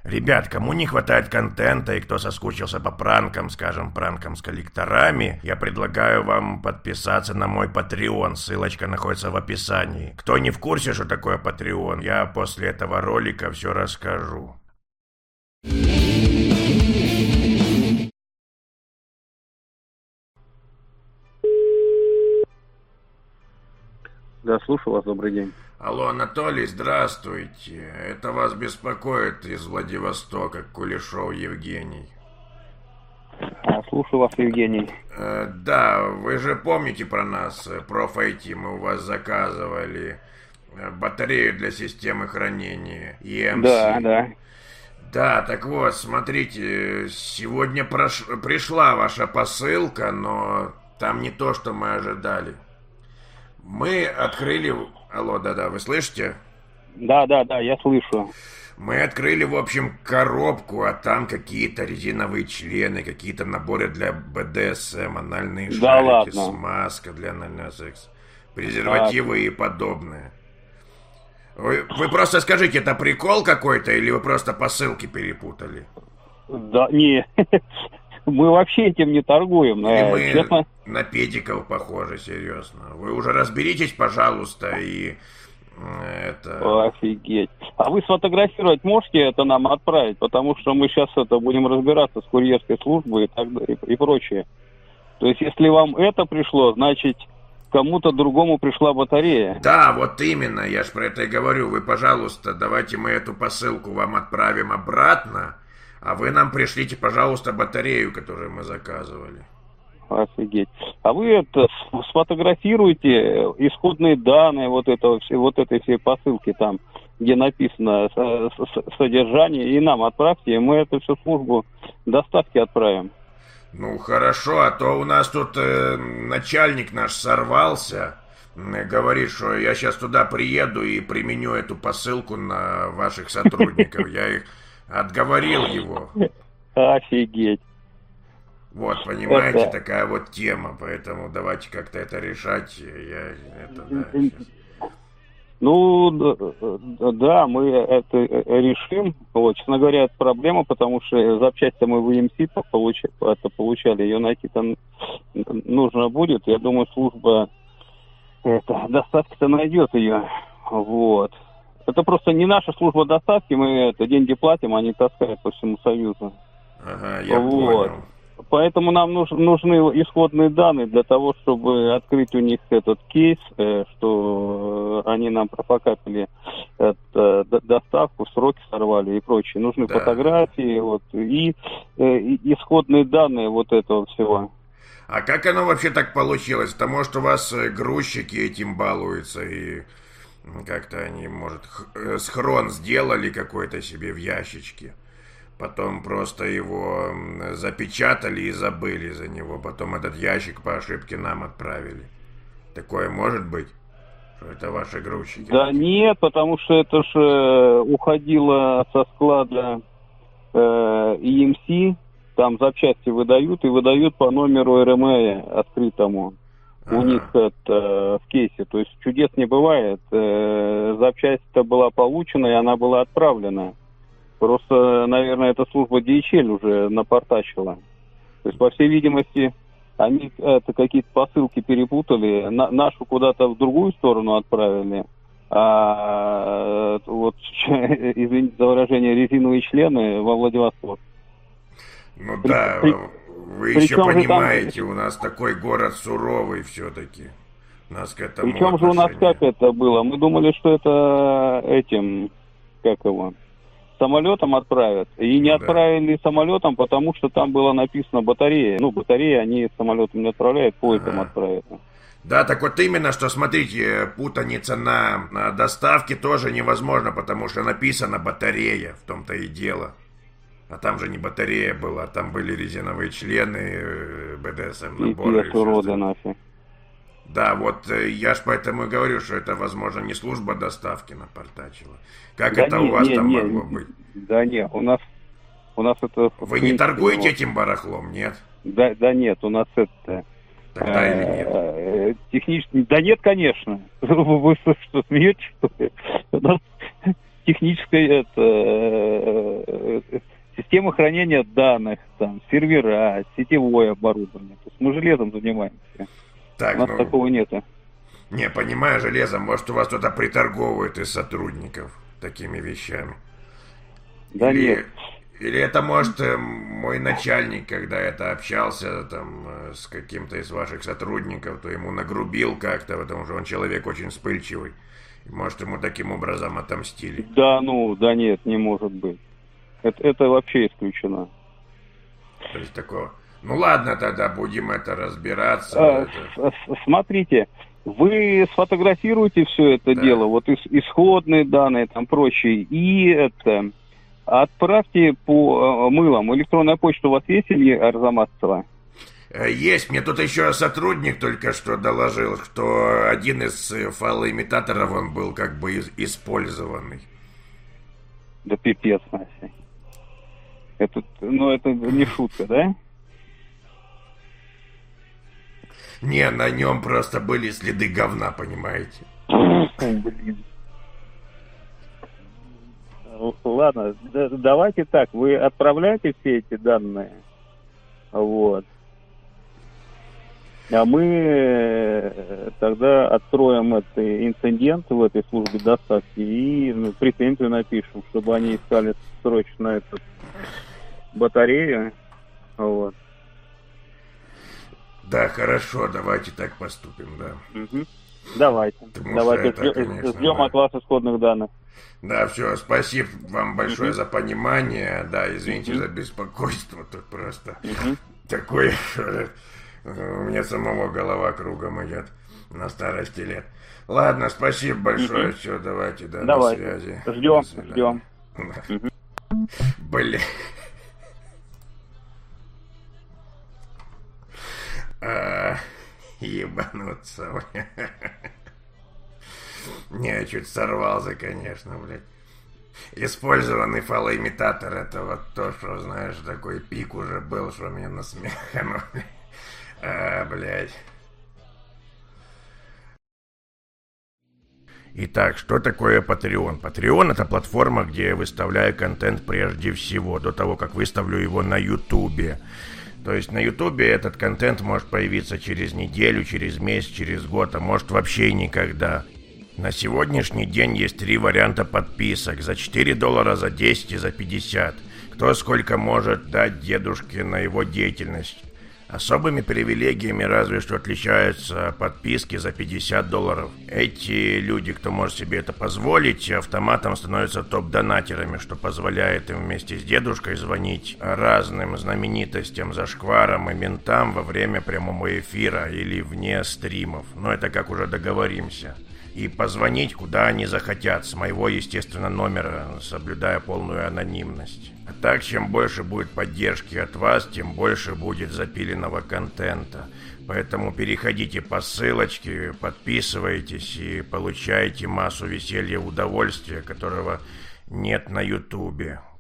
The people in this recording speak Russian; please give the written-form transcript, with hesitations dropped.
Ребят, кому не хватает контента и кто соскучился по пранкам, скажем, пранкам с коллекторами, я предлагаю вам подписаться на мой Patreon, ссылочка находится в описании. Кто не в курсе, что такое Patreon, я после этого ролика все расскажу. Да, слушаю вас, добрый день. Алло, Анатолий, здравствуйте. Это вас беспокоит из Владивостока Кулешов Евгений. Слушаю вас, Евгений. Да, вы же помните про нас, ProfIT, мы у вас заказывали батарею для системы хранения EMC. Да. Да, так вот, смотрите, сегодня пришла ваша посылка, но там не то, что мы ожидали. Мы открыли... Алло, да, вы слышите? Да, я слышу. Мы открыли, в общем, коробку, а там какие-то резиновые члены, какие-то наборы для БДСМ, анальные шарики, смазка для анального секса, презервативы и подобное. Вы просто скажите, это прикол какой-то или вы просто посылки перепутали? Да, не, мы вообще этим не торгуем. Или мы честно... на педиков похожи, серьезно. Вы уже разберитесь, пожалуйста, и это... Офигеть. А вы сфотографировать можете это нам отправить? Потому что мы сейчас будем разбираться с курьерской службой и так далее, и прочее. То есть, если вам это пришло, значит, кому-то другому пришла батарея. Да, вот именно, я ж про это и говорю. Вы, пожалуйста, давайте мы эту посылку вам отправим обратно, а вы нам пришлите, пожалуйста, батарею, которую мы заказывали. Офигеть. А вы это сфотографируйте исходные данные вот этой всей посылки там, где написано содержание, и нам отправьте, и мы эту всю службу доставки отправим. Ну хорошо, а то у нас тут начальник наш сорвался, говорит, что я сейчас туда приеду и применю эту посылку на ваших сотрудников. Я их отговорил его. Офигеть. Вот, понимаете, такая вот тема, поэтому давайте как-то это решать. Ну, да, мы это решим. Вот, честно говоря, это проблема, потому что запчасти мы в EMC получали, ее найти там нужно будет. Я думаю, служба доставки-то найдет ее. Вот. Это просто не наша служба доставки, мы деньги платим, они таскают по всему Союзу. Ага, я понял. Поэтому нам нужны исходные данные для того, чтобы открыть у них этот кейс, что они нам пропокапили доставку, сроки сорвали и прочее. Нужны фотографии и исходные данные вот этого всего. А как оно вообще так получилось? Это может у вас грузчики этим балуются и как-то они, может, схрон сделали какой-то себе в ящичке? Потом просто его запечатали и забыли за него. Потом этот ящик по ошибке нам отправили. Такое может быть? Что это ваши грузчики? Да нет, потому что это же уходило со склада EMC. Там запчасти выдают и выдают по номеру РМЭ открытому. У них это в кейсе. То есть чудес не бывает. Запчасть-то была получена и она была отправлена. Просто, наверное, эта служба DHL уже напортачила. То есть, по всей видимости, они какие-то посылки перепутали, нашу куда-то в другую сторону отправили, а вот, извините за выражение, резиновые члены во Владивосток. Ну да, вы еще понимаете, у нас такой город суровый все-таки. Нас к этому Причем же у нас как это было? Мы думали, что это самолетом отправят. И не отправили самолетом, потому что там было написано батарея. Ну, батареи они самолетом не отправляют, поездом отправят. Да, так вот именно, что, смотрите, путаница на доставке тоже невозможно, потому что написано батарея, в том-то и дело. А там же не батарея была, там были резиновые члены, БДСМ наборы. И уроды нафиг. Да, вот я ж поэтому и говорю, что это, возможно, не служба доставки напортачила. Как да это у вас там могло быть? Да нет, у нас это... Вы не торгуете этим барахлом, нет? Да нет, у нас это... Тогда или нет? Технически... Да нет, конечно. Вы что, смеетесь, что ли? У нас техническое система хранения данных, там, сервера, сетевое оборудование. То есть мы железом занимаемся. Так, у нас такого нету. Не, понимаю, железом, может, у вас кто-то приторговывает из сотрудников такими вещами. Да нет. Или это, может, мой начальник, когда это общался там с каким-то из ваших сотрудников, то ему нагрубил как-то, потому что он человек очень вспыльчивый. И, может, ему таким образом отомстили. Да, да нет, не может быть. Это вообще исключено. То есть такого... Ну ладно, тогда будем это разбираться. Смотрите, вы сфотографируете все это дело, вот исходные данные, там прочие, и это... Отправьте по мылам. Электронная почта у вас есть, Илья Арзамасцева? Есть. Мне тут еще сотрудник только что доложил, что один из фалоимитаторов, он был как бы использованный. Да пипец, Настя. Это не шутка, да? Не, на нем просто были следы говна, понимаете? Блин. Ладно, давайте так, вы отправляйте все эти данные, вот, а мы тогда откроем этот инцидент в этой службе доставки и претензию напишем, чтобы они искали срочно эту батарею, вот. Да, хорошо, давайте так поступим, да. Угу. Давайте ждем от вас исходных данных. Да, все, спасибо вам большое за понимание. Да, извините за беспокойство. Тут просто такое... У меня самого голова кругом идет на старости лет. Ладно, спасибо большое. Все, давайте, до связи. Ждем. Блин. Ебануться. Не, я чуть сорвался, конечно, блядь. Использованный фалоимитатор, это вот то, что, знаешь, такой пик уже был, что меня насмеханули. Блядь. Итак, что такое Patreon? Patreon — это платформа, где я выставляю контент прежде всего, до того, как выставлю его на Ютубе. То есть на Ютубе этот контент может появиться через неделю, через месяц, через год, а может вообще и никогда. На сегодняшний день есть 3 варианта подписок. За $4, за 10 и за 50. Кто сколько может дать дедушке на его деятельность. Особыми привилегиями разве что отличаются подписки за $50. Эти люди, кто может себе это позволить, автоматом становятся топ-донатерами, что позволяет им вместе с дедушкой звонить разным знаменитостям, зашкварам и ментам во время прямого эфира или вне стримов. Но это как уже договоримся. И позвонить куда они захотят, с моего, естественно, номера, соблюдая полную анонимность. А так, чем больше будет поддержки от вас, тем больше будет запиленного контента. Поэтому переходите по ссылочке, подписывайтесь и получайте массу веселья и удовольствия, которого нет на Ютубе.